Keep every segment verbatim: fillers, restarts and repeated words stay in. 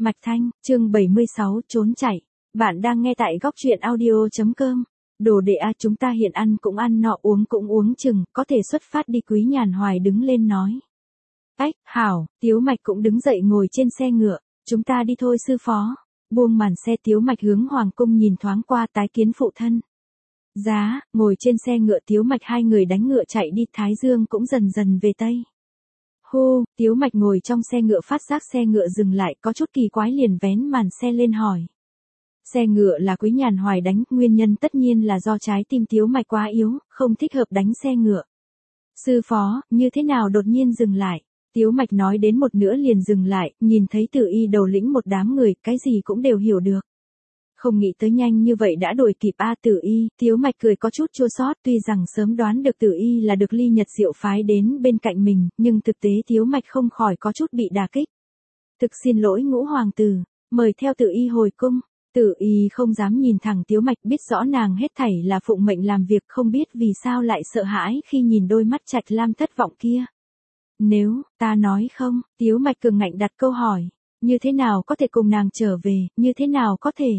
Mạch Thanh, chương bảy mươi sáu, trốn chạy. Bạn đang nghe tại góc truyện audio.com. Đồ đệ a, chúng ta hiện ăn cũng ăn nọ, uống cũng uống chừng, có thể xuất phát đi. Quý Nhàn Hoài đứng lên nói. Ách, hảo, Tiếu Mạch cũng đứng dậy ngồi trên xe ngựa. Chúng ta đi thôi sư phó. Buông màn xe, Tiếu Mạch hướng hoàng cung nhìn thoáng qua, tái kiến phụ thân. Giá, ngồi trên xe ngựa Tiếu Mạch hai người đánh ngựa chạy đi, thái dương cũng dần dần về tây. Hô, Tiếu Mạch ngồi trong xe ngựa phát giác xe ngựa dừng lại, có chút kỳ quái liền vén màn xe lên hỏi. Xe ngựa là Quý Nhàn Hoài đánh, nguyên nhân tất nhiên là do trái tim Tiếu Mạch quá yếu, không thích hợp đánh xe ngựa. Sư phó, như thế nào đột nhiên dừng lại? Tiếu Mạch nói đến một nửa liền dừng lại, nhìn thấy Tử Y đầu lĩnh một đám người, cái gì cũng đều hiểu được. Không nghĩ tới nhanh như vậy đã đuổi kịp a Tử Y, Tiếu Mạch cười có chút chua xót, tuy rằng sớm đoán được Tử Y là được Ly Nhật Diệu phái đến bên cạnh mình, nhưng thực tế Tiếu Mạch không khỏi có chút bị đả kích. Thực xin lỗi Ngũ hoàng tử, mời theo Tử Y hồi cung. Tử Y không dám nhìn thẳng Tiếu Mạch, biết rõ nàng hết thảy là phụng mệnh làm việc, không biết vì sao lại sợ hãi khi nhìn đôi mắt Trạch Lam thất vọng kia. Nếu, ta nói không, Tiếu Mạch cường ngạnh đặt câu hỏi, như thế nào có thể cùng nàng trở về, như thế nào có thể?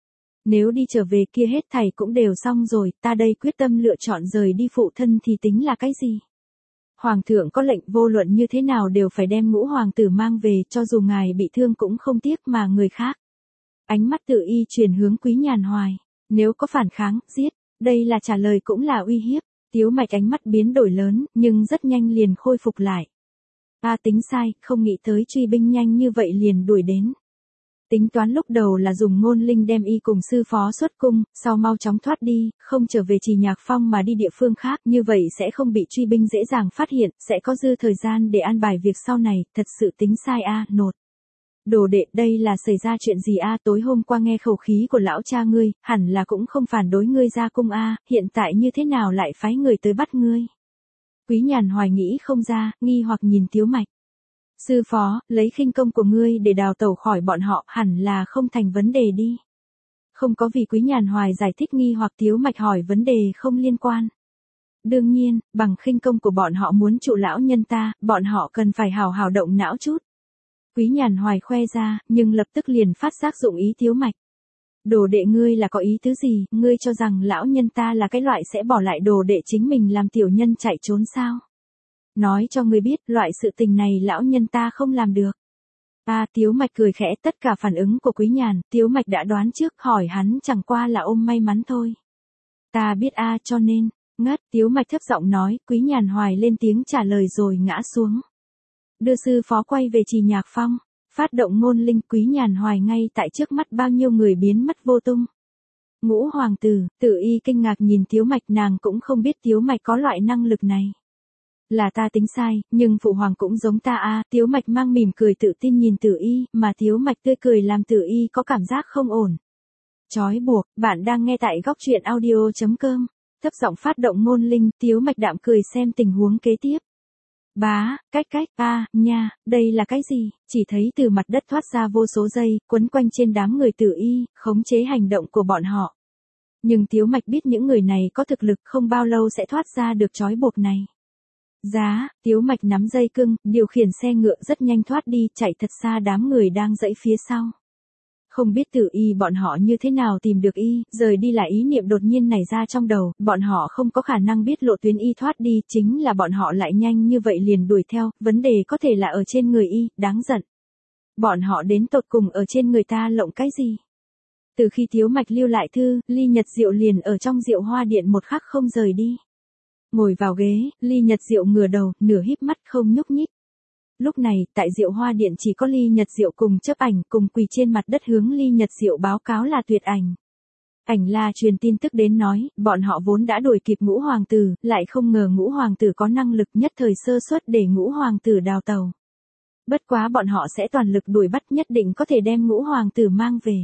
Nếu đi trở về kia hết thảy cũng đều xong rồi, ta đây quyết tâm lựa chọn rời đi phụ thân thì tính là cái gì? Hoàng thượng có lệnh vô luận như thế nào đều phải đem Ngũ hoàng tử mang về, cho dù ngài bị thương cũng không tiếc mà người khác. Ánh mắt Tử Y chuyển hướng Quý Nhàn Hoài, nếu có phản kháng, giết, đây là trả lời cũng là uy hiếp. Tiếu Mạch ánh mắt biến đổi lớn, nhưng rất nhanh liền khôi phục lại. Ta tính sai, không nghĩ tới truy binh nhanh như vậy liền đuổi đến. Tính toán lúc đầu là dùng Ngôn Linh đem y cùng sư phó xuất cung, sau mau chóng thoát đi, không trở về Trì Nhạc Phong mà đi địa phương khác, như vậy sẽ không bị truy binh dễ dàng phát hiện, sẽ có dư thời gian để an bài việc sau này, thật sự tính sai a, à, nột. Đồ đệ, đây là xảy ra chuyện gì a? À, tối hôm qua nghe khẩu khí của lão cha ngươi, hẳn là cũng không phản đối ngươi ra cung a, à, hiện tại như thế nào lại phái người tới bắt ngươi? Quý Nhàn Hoài nghĩ không ra, nghi hoặc nhìn Tiếu Mạch. Sư phó, lấy khinh công của ngươi để đào tẩu khỏi bọn họ, hẳn là không thành vấn đề đi. Không có, vì Quý Nhàn Hoài giải thích nghi hoặc Tiếu Mạch hỏi vấn đề không liên quan. Đương nhiên, bằng khinh công của bọn họ muốn trụ lão nhân ta, bọn họ cần phải hào hào động não chút. Quý Nhàn Hoài khoe ra, nhưng lập tức liền phát giác dụng ý Tiếu Mạch. Đồ đệ ngươi là có ý tứ gì, ngươi cho rằng lão nhân ta là cái loại sẽ bỏ lại đồ đệ chính mình làm tiểu nhân chạy trốn sao? Nói cho ngươi biết, loại sự tình này lão nhân ta không làm được. À, Tiếu Mạch cười khẽ, tất cả phản ứng của Quý Nhàn, Tiếu Mạch đã đoán trước, hỏi hắn chẳng qua là ôm may mắn thôi. Ta biết a, à, cho nên, ngất, Tiếu Mạch thấp giọng nói, Quý Nhàn Hoài lên tiếng trả lời rồi ngã xuống. Đưa sư phó quay về Trì Nhạc Phong, phát động Ngôn Linh. Quý Nhàn Hoài ngay tại trước mắt bao nhiêu người biến mất vô tung. Ngũ hoàng tử, Tử Y kinh ngạc nhìn Tiếu Mạch, nàng cũng không biết Tiếu Mạch có loại năng lực này. Là ta tính sai, nhưng phụ hoàng cũng giống ta a, à, Tiếu Mạch mang mỉm cười tự tin nhìn Tử Y, mà Tiếu Mạch tươi cười làm Tử Y có cảm giác không ổn. Chói buộc, bạn đang nghe tại góc truyện audio.com. Thấp giọng phát động Ngôn Linh, Tiếu Mạch đạm cười xem tình huống kế tiếp. Bá, cách cách, a, à, nha, đây là cái gì? Chỉ thấy từ mặt đất thoát ra vô số dây, quấn quanh trên đám người Tử Y, khống chế hành động của bọn họ. Nhưng Tiếu Mạch biết những người này có thực lực, không bao lâu sẽ thoát ra được trói buộc này. Giá, Tiếu Mạch nắm dây cưng, điều khiển xe ngựa rất nhanh thoát đi, chạy thật xa đám người đang dãy phía sau. Không biết Tử Y bọn họ như thế nào tìm được y, rời đi là ý niệm đột nhiên nảy ra trong đầu, bọn họ không có khả năng biết lộ tuyến y thoát đi, chính là bọn họ lại nhanh như vậy liền đuổi theo, vấn đề có thể là ở trên người y, đáng giận. Bọn họ đến tột cùng ở trên người ta lộng cái gì? Từ khi Tiếu Mạch lưu lại thư, Ly Nhật Diệu liền ở trong Diệu Hoa Điện một khắc không rời đi. Ngồi vào ghế, Ly Nhật Diệu ngửa đầu, nửa híp mắt không nhúc nhích. Lúc này, tại Diệu Hoa Điện chỉ có Ly Nhật Diệu cùng Chấp Ảnh cùng quỳ trên mặt đất hướng Ly Nhật Diệu báo cáo là Tuyệt Ảnh. Ảnh là truyền tin tức đến nói, bọn họ vốn đã đuổi kịp Ngũ hoàng tử, lại không ngờ Ngũ hoàng tử có năng lực nhất thời sơ suất để Ngũ hoàng tử đào tàu. Bất quá bọn họ sẽ toàn lực đuổi bắt, nhất định có thể đem Ngũ hoàng tử mang về.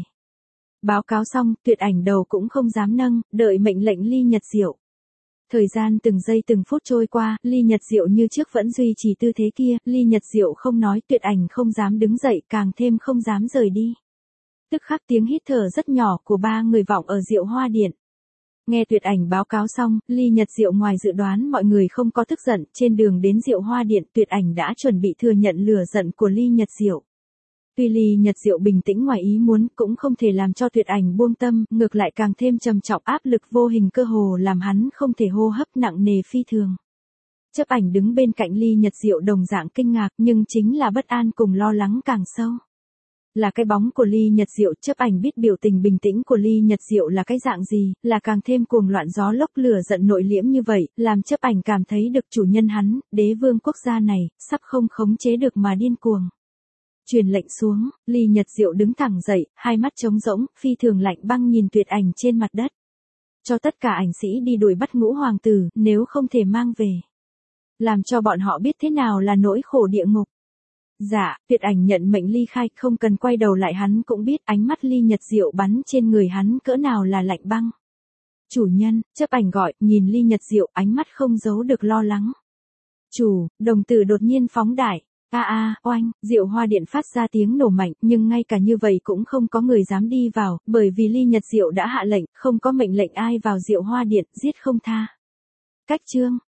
Báo cáo xong, Tuyệt Ảnh đầu cũng không dám nâng, đợi mệnh lệnh Ly Nhật Diệu. Thời gian từng giây từng phút trôi qua, Ly Nhật Diệu như trước vẫn duy trì tư thế kia, Ly Nhật Diệu không nói, Tuyệt Ảnh không dám đứng dậy, càng thêm không dám rời đi. Tức khắc tiếng hít thở rất nhỏ của ba người vọng ở Diệu Hoa Điện. Nghe Tuyệt Ảnh báo cáo xong, Ly Nhật Diệu ngoài dự đoán mọi người không có tức giận, trên đường đến Diệu Hoa Điện, Tuyệt Ảnh đã chuẩn bị thừa nhận lửa giận của Ly Nhật Diệu. Tuy Ly Nhật Diệu bình tĩnh ngoài ý muốn cũng không thể làm cho Tuyệt Ảnh buông tâm, ngược lại càng thêm trầm trọng, áp lực vô hình cơ hồ làm hắn không thể hô hấp, nặng nề phi thường. Chấp Ảnh đứng bên cạnh Ly Nhật Diệu đồng dạng kinh ngạc, nhưng chính là bất an cùng lo lắng càng sâu. Là cái bóng của Ly Nhật Diệu, Chấp Ảnh biết biểu tình bình tĩnh của Ly Nhật Diệu là cái dạng gì, là càng thêm cuồng loạn gió lốc lửa giận nội liễm như vậy, làm Chấp Ảnh cảm thấy được chủ nhân hắn, đế vương quốc gia này, sắp không khống chế được mà điên cuồng. Truyền lệnh xuống, Ly Nhật Diệu đứng thẳng dậy, hai mắt trống rỗng, phi thường lạnh băng nhìn Tuyệt Ảnh trên mặt đất. Cho tất cả ảnh sĩ đi đuổi bắt Ngũ hoàng tử, nếu không thể mang về. Làm cho bọn họ biết thế nào là nỗi khổ địa ngục. Dạ, Tuyệt Ảnh nhận mệnh ly khai, không cần quay đầu lại, hắn cũng biết ánh mắt Ly Nhật Diệu bắn trên người hắn cỡ nào là lạnh băng. Chủ nhân, Chấp Ảnh gọi, nhìn Ly Nhật Diệu, ánh mắt không giấu được lo lắng. Chủ, đồng tử đột nhiên phóng đại. A a, oanh, Diệu Hoa Điện phát ra tiếng nổ mạnh, nhưng ngay cả như vậy cũng không có người dám đi vào, bởi vì Ly Nhật Diệu đã hạ lệnh, không có mệnh lệnh ai vào Diệu Hoa Điện, giết không tha. Cách chương.